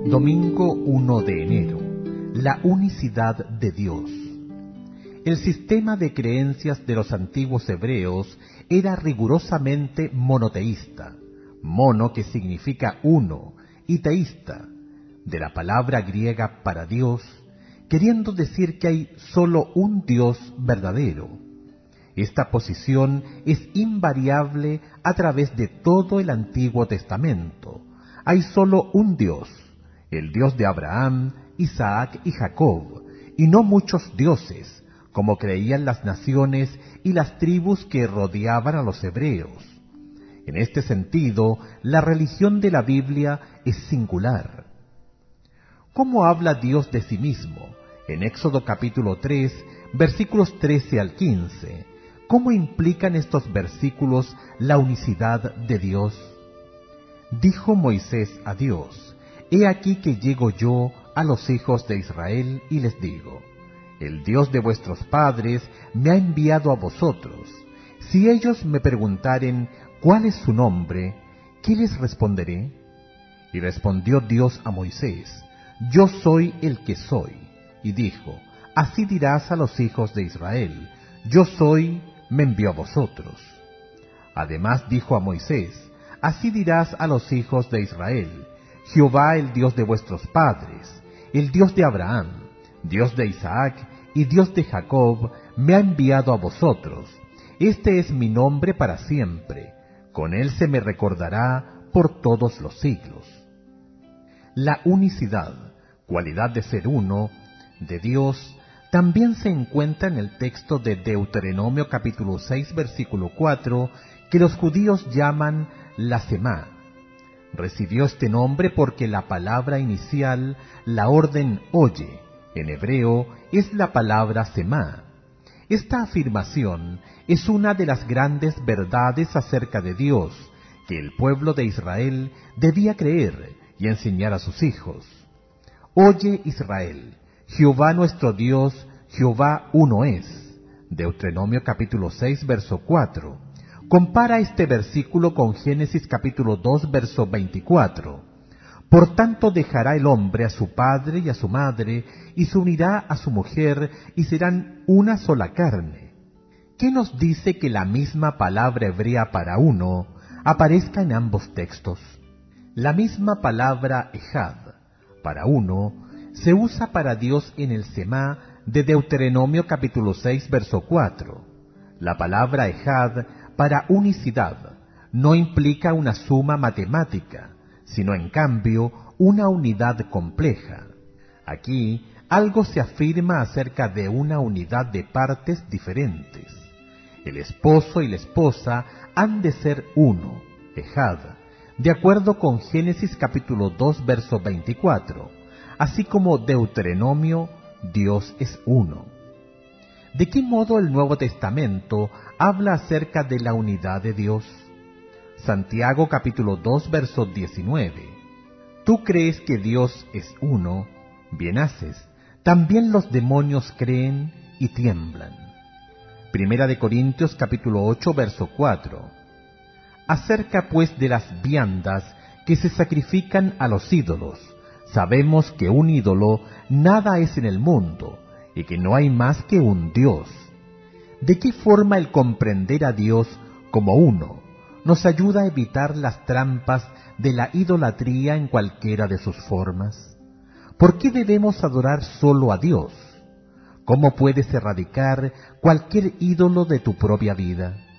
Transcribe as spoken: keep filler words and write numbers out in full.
Domingo primero de enero. La unicidad de Dios. El sistema de creencias de los antiguos hebreos era rigurosamente monoteísta. Mono, que significa uno, y teísta, de la palabra griega para Dios, queriendo decir que hay sólo un Dios verdadero. Esta posición es invariable a través de todo el Antiguo Testamento. Hay sólo un Dios, el Dios de Abraham, Isaac y Jacob, y no muchos dioses, como creían las naciones y las tribus que rodeaban a los hebreos. En este sentido, la religión de la Biblia es singular. ¿Cómo habla Dios de sí mismo? En Éxodo capítulo tres, versículos trece al quince. ¿Cómo implican estos versículos la unicidad de Dios? Dijo Moisés a Dios: He aquí que llego yo a los hijos de Israel y les digo: El Dios de vuestros padres me ha enviado a vosotros. Si ellos me preguntaren ¿cuál es su nombre?, ¿qué les responderé? Y respondió Dios a Moisés: Yo soy el que soy. Y dijo: Así dirás a los hijos de Israel: Yo soy, me envió a vosotros. Además dijo a Moisés: Así dirás a los hijos de Israel: Jehová, el Dios de vuestros padres, el Dios de Abraham, Dios de Isaac y Dios de Jacob, me ha enviado a vosotros. Este es mi nombre para siempre. Con él se me recordará por todos los siglos. La unicidad, cualidad de ser uno, de Dios, también se encuentra en el texto de Deuteronomio capítulo seis, versículo cuatro, que los judíos llaman la Semá. Recibió este nombre porque la palabra inicial, la orden oye, en hebreo es la palabra Semá. Esta afirmación es una de las grandes verdades acerca de Dios que el pueblo de Israel debía creer y enseñar a sus hijos. Oye, Israel, Jehová nuestro Dios, Jehová uno es. Deuteronomio capítulo seis, verso cuatro. Compara este versículo con Génesis capítulo dos, verso veinticuatro. Por tanto dejará el hombre a su padre y a su madre, y se unirá a su mujer, y serán una sola carne. ¿Qué nos dice que la misma palabra hebrea para uno aparezca en ambos textos? La misma palabra ejad, para uno, se usa para Dios en el Semá de Deuteronomio capítulo seis, verso cuatro. La palabra ejad, para unicidad, no implica una suma matemática, sino en cambio una unidad compleja. Aquí algo se afirma acerca de una unidad de partes diferentes. El esposo y la esposa han de ser uno, ejad, de acuerdo con Génesis capítulo dos, verso veinticuatro, así como Deuteronomio, Dios es uno. ¿De qué modo el Nuevo Testamento habla acerca de la unidad de Dios? Santiago capítulo dos, verso diecinueve. Tú crees que Dios es uno, bien haces. También los demonios creen y tiemblan. Primera de Corintios capítulo ocho, verso cuatro. Acerca pues de las viandas que se sacrifican a los ídolos, sabemos que un ídolo nada es en el mundo, y que no hay más que un Dios. ¿De qué forma el comprender a Dios como uno nos ayuda a evitar las trampas de la idolatría en cualquiera de sus formas? ¿Por qué debemos adorar solo a Dios? ¿Cómo puedes erradicar cualquier ídolo de tu propia vida?